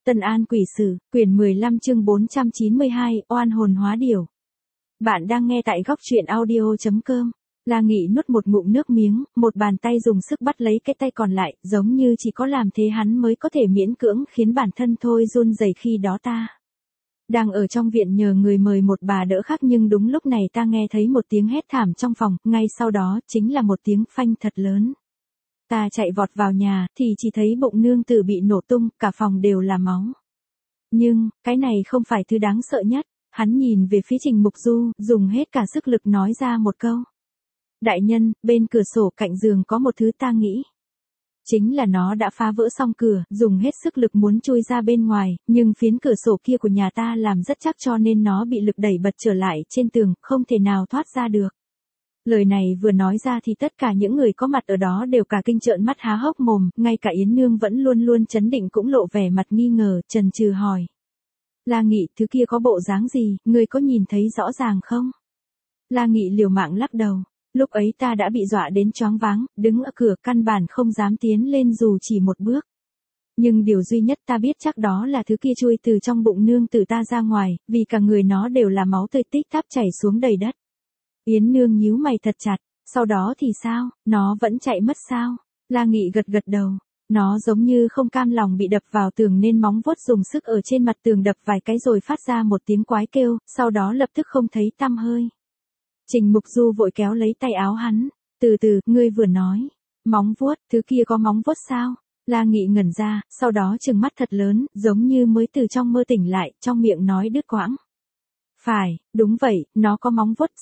Tân An Quỷ Sử, quyển 15 chương 492, oan hồn hóa điểu. Bạn đang nghe tại góc truyện audio.com. La Nghị nuốt một ngụm nước miếng, một bàn tay dùng sức bắt lấy cái tay còn lại, giống như chỉ có làm thế hắn mới có thể miễn cưỡng khiến bản thân thôi run rẩy khi đó ta. Đang ở trong viện nhờ người mời một bà đỡ khác nhưng đúng lúc này ta nghe thấy một tiếng hét thảm trong phòng, ngay sau đó chính là một tiếng phanh thật lớn. Ta chạy vọt vào nhà, thì chỉ thấy bụng nương tử bị nổ tung, cả phòng đều là máu. Nhưng, cái này không phải thứ đáng sợ nhất, hắn nhìn về phía Trình Mục Du, dùng hết cả sức lực nói ra một câu. Đại nhân, bên cửa sổ cạnh giường có một thứ ta nghĩ. Chính là nó đã phá vỡ xong cửa, dùng hết sức lực muốn chui ra bên ngoài, nhưng phiến cửa sổ kia của nhà ta làm rất chắc cho nên nó bị lực đẩy bật trở lại trên tường, không thể nào thoát ra được. Lời này vừa nói ra thì tất cả những người có mặt ở đó đều cả kinh trợn mắt há hốc mồm, ngay cả Yến Nương vẫn luôn luôn trấn định cũng lộ vẻ mặt nghi ngờ, chần chừ hỏi. La Nghị, thứ kia có bộ dáng gì, ngươi có nhìn thấy rõ ràng không? La Nghị liều mạng lắc đầu, lúc ấy ta đã bị dọa đến choáng váng, đứng ở cửa căn bản không dám tiến lên dù chỉ một bước. Nhưng điều duy nhất ta biết chắc đó là thứ kia chui từ trong bụng nương tử ta ra ngoài, vì cả người nó đều là máu tươi tích tắp chảy xuống đầy đất. Yến Nương nhíu mày thật chặt, sau đó thì sao, nó vẫn chạy mất sao? La Nghị gật gật đầu, nó giống như không cam lòng bị đập vào tường nên móng vuốt dùng sức ở trên mặt tường đập vài cái rồi phát ra một tiếng quái kêu, sau đó lập tức không thấy tăm hơi. Trình Mục Du vội kéo lấy tay áo hắn, từ từ, ngươi vừa nói, móng vuốt, thứ kia có móng vuốt sao? La Nghị ngẩn ra, sau đó trừng mắt thật lớn, giống như mới từ trong mơ tỉnh lại, trong miệng nói đứt quãng. Phải, đúng vậy, nó có móng vuốt,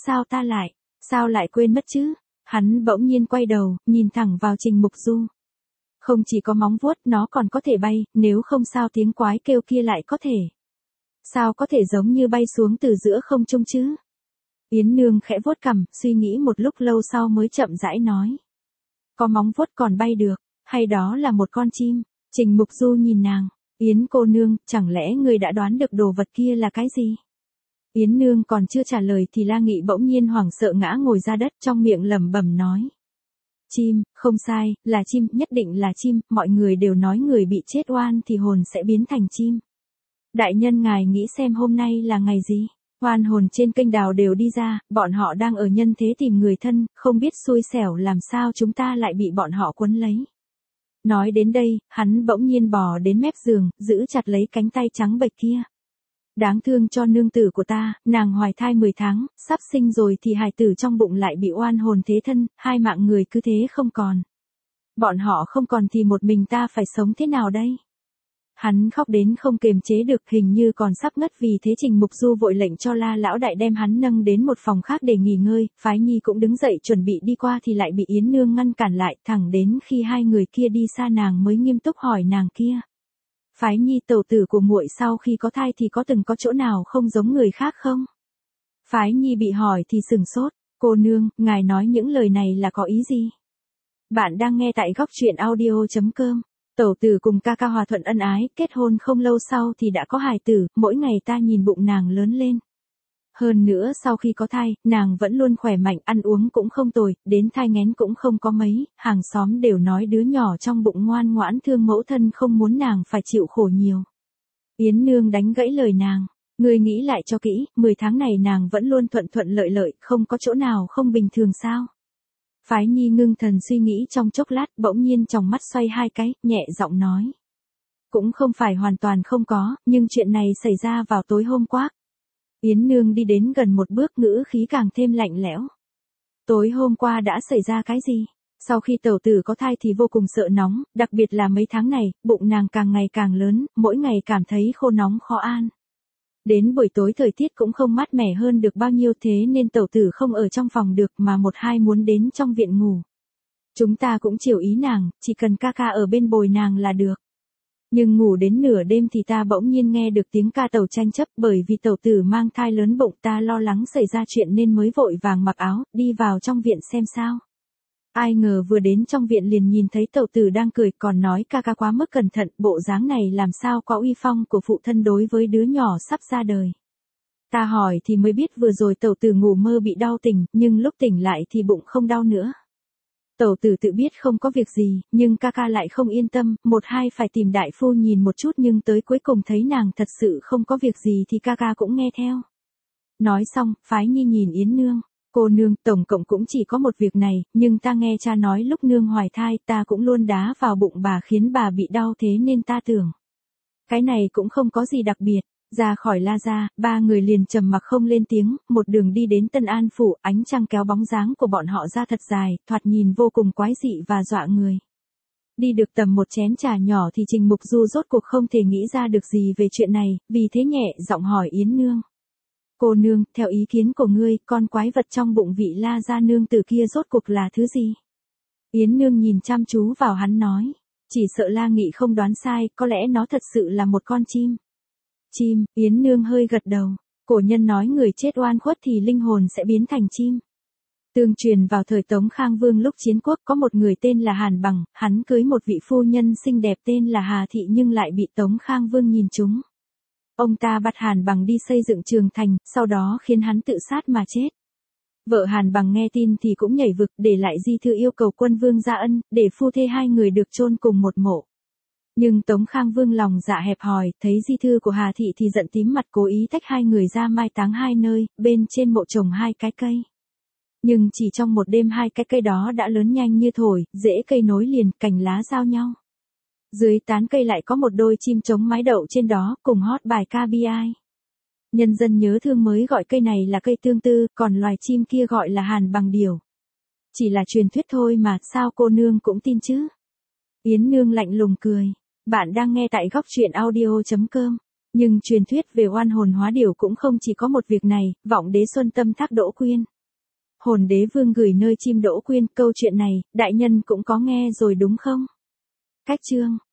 sao lại quên mất chứ? Hắn bỗng nhiên quay đầu, nhìn thẳng vào Trình Mục Du. Không chỉ có móng vuốt, nó còn có thể bay, nếu không sao tiếng quái kêu kia lại có thể. Sao có thể giống như bay xuống từ giữa không trung chứ? Yến Nương khẽ vuốt cằm, suy nghĩ một lúc lâu sau mới chậm rãi nói. Có móng vuốt còn bay được, hay đó là một con chim? Trình Mục Du nhìn nàng, Yến cô nương, chẳng lẽ người đã đoán được đồ vật kia là cái gì? Yến Nương còn chưa trả lời thì La Nghị bỗng nhiên hoảng sợ ngã ngồi ra đất, trong miệng lẩm bẩm nói. Chim, không sai, là chim, nhất định là chim, mọi người đều nói người bị chết oan thì hồn sẽ biến thành chim. Đại nhân ngài nghĩ xem hôm nay là ngày gì? Oan hồn trên kênh đào đều đi ra, bọn họ đang ở nhân thế tìm người thân, không biết xui xẻo làm sao chúng ta lại bị bọn họ quấn lấy. Nói đến đây, hắn bỗng nhiên bò đến mép giường, giữ chặt lấy cánh tay trắng bệch kia. Đáng thương cho nương tử của ta, nàng hoài thai 10 tháng, sắp sinh rồi thì hài tử trong bụng lại bị oan hồn thế thân, hai mạng người cứ thế không còn. Bọn họ không còn thì một mình ta phải sống thế nào đây? Hắn khóc đến không kiềm chế được, hình như còn sắp ngất, vì thế Trình Mục Du vội lệnh cho La lão đại đem hắn nâng đến một phòng khác để nghỉ ngơi, Phái Nhi cũng đứng dậy chuẩn bị đi qua thì lại bị Yến Nương ngăn cản lại, thẳng đến khi hai người kia đi xa nàng mới nghiêm túc hỏi nàng kia. Phái Nhi, tẩu tử của muội sau khi có thai thì có từng có chỗ nào không giống người khác không? Phái Nhi bị hỏi thì sừng sốt, cô nương, ngài nói những lời này là có ý gì? Bạn đang nghe tại góc truyện audio.com. Tẩu tử cùng ca ca hòa thuận ân ái, kết hôn không lâu sau thì đã có hài tử, mỗi ngày ta nhìn bụng nàng lớn lên. Hơn nữa sau khi có thai, nàng vẫn luôn khỏe mạnh, ăn uống cũng không tồi, đến thai nghén cũng không có mấy, hàng xóm đều nói đứa nhỏ trong bụng ngoan ngoãn thương mẫu thân, không muốn nàng phải chịu khổ nhiều. Yến Nương đánh gãy lời nàng, ngươi nghĩ lại cho kỹ, 10 tháng này nàng vẫn luôn thuận thuận lợi lợi, không có chỗ nào không bình thường sao? Phái Nhi ngưng thần suy nghĩ trong chốc lát, bỗng nhiên tròng mắt xoay hai cái, nhẹ giọng nói. Cũng không phải hoàn toàn không có, nhưng chuyện này xảy ra vào tối hôm qua. Yến Nương đi đến gần một bước, ngữ khí càng thêm lạnh lẽo. Tối hôm qua đã xảy ra cái gì? Sau khi tẩu tử có thai thì vô cùng sợ nóng, đặc biệt là mấy tháng này, bụng nàng càng ngày càng lớn, mỗi ngày cảm thấy khô nóng khó an. Đến buổi tối thời tiết cũng không mát mẻ hơn được bao nhiêu, thế nên tẩu tử không ở trong phòng được mà một hai muốn đến trong viện ngủ. Chúng ta cũng chiều ý nàng, chỉ cần ca ca ở bên bồi nàng là được. Nhưng ngủ đến nửa đêm thì ta bỗng nhiên nghe được tiếng ca tẩu tranh chấp, bởi vì tẩu tử mang thai lớn bụng, ta lo lắng xảy ra chuyện nên mới vội vàng mặc áo, đi vào trong viện xem sao. Ai ngờ vừa đến trong viện liền nhìn thấy tẩu tử đang cười, còn nói ca ca quá mức cẩn thận, bộ dáng này làm sao có uy phong của phụ thân đối với đứa nhỏ sắp ra đời. Ta hỏi thì mới biết vừa rồi tẩu tử ngủ mơ bị đau tỉnh, nhưng lúc tỉnh lại thì bụng không đau nữa. Tẩu tử tự biết không có việc gì, nhưng ca ca lại không yên tâm, một hai phải tìm đại phu nhìn một chút nhưng tới cuối cùng thấy nàng thật sự không có việc gì thì ca ca cũng nghe theo. Nói xong, Phái Nhi nhìn Yến Nương. Cô nương, tổng cộng cũng chỉ có một việc này, nhưng ta nghe cha nói lúc nương hoài thai ta cũng luôn đá vào bụng bà khiến bà bị đau thế nên ta tưởng. Cái này cũng không có gì đặc biệt. Ra khỏi La Gia, ba người liền trầm mặc không lên tiếng, một đường đi đến Tân An Phủ, ánh trăng kéo bóng dáng của bọn họ ra thật dài, thoạt nhìn vô cùng quái dị và dọa người. Đi được tầm một chén trà nhỏ thì Trình Mục Du rốt cuộc không thể nghĩ ra được gì về chuyện này, vì thế nhẹ giọng hỏi Yến Nương. Cô nương, theo ý kiến của ngươi, con quái vật trong bụng vị La Gia nương tử kia rốt cuộc là thứ gì? Yến Nương nhìn chăm chú vào hắn nói. Chỉ sợ La Nghị không đoán sai, có lẽ nó thật sự là một con chim. Chim, Yến Nương hơi gật đầu. Cổ nhân nói người chết oan khuất thì linh hồn sẽ biến thành chim. Tương truyền vào thời Tống Khang Vương lúc chiến quốc có một người tên là Hàn Bằng, hắn cưới một vị phu nhân xinh đẹp tên là Hà Thị nhưng lại bị Tống Khang Vương nhìn trúng. Ông ta bắt Hàn Bằng đi xây dựng trường thành, sau đó khiến hắn tự sát mà chết. Vợ Hàn Bằng nghe tin thì cũng nhảy vực để lại di thư yêu cầu quân vương gia ân, để phu thê hai người được chôn cùng một mộ. Nhưng Tống Khang Vương lòng dạ hẹp hòi, thấy di thư của Hà Thị thì giận tím mặt cố ý tách hai người ra mai táng hai nơi, bên trên mộ trồng hai cái cây. Nhưng chỉ trong một đêm hai cái cây đó đã lớn nhanh như thổi, rễ cây nối liền, cành lá giao nhau. Dưới tán cây lại có một đôi chim trống mái đậu trên đó, cùng hót bài ca bi ai. Nhân dân nhớ thương mới gọi cây này là cây tương tư, còn loài chim kia gọi là Hàn Bằng điểu. Chỉ là truyền thuyết thôi mà, sao cô nương cũng tin chứ? Yến Nương lạnh lùng cười. Bạn đang nghe tại góc truyện audio.com. Nhưng truyền thuyết về oan hồn hóa điểu cũng không chỉ có một việc này, vọng đế Xuân Tâm thác Đỗ Quyên. Hồn đế vương gửi nơi chim Đỗ Quyên, câu chuyện này, đại nhân cũng có nghe rồi đúng không? Cách chương.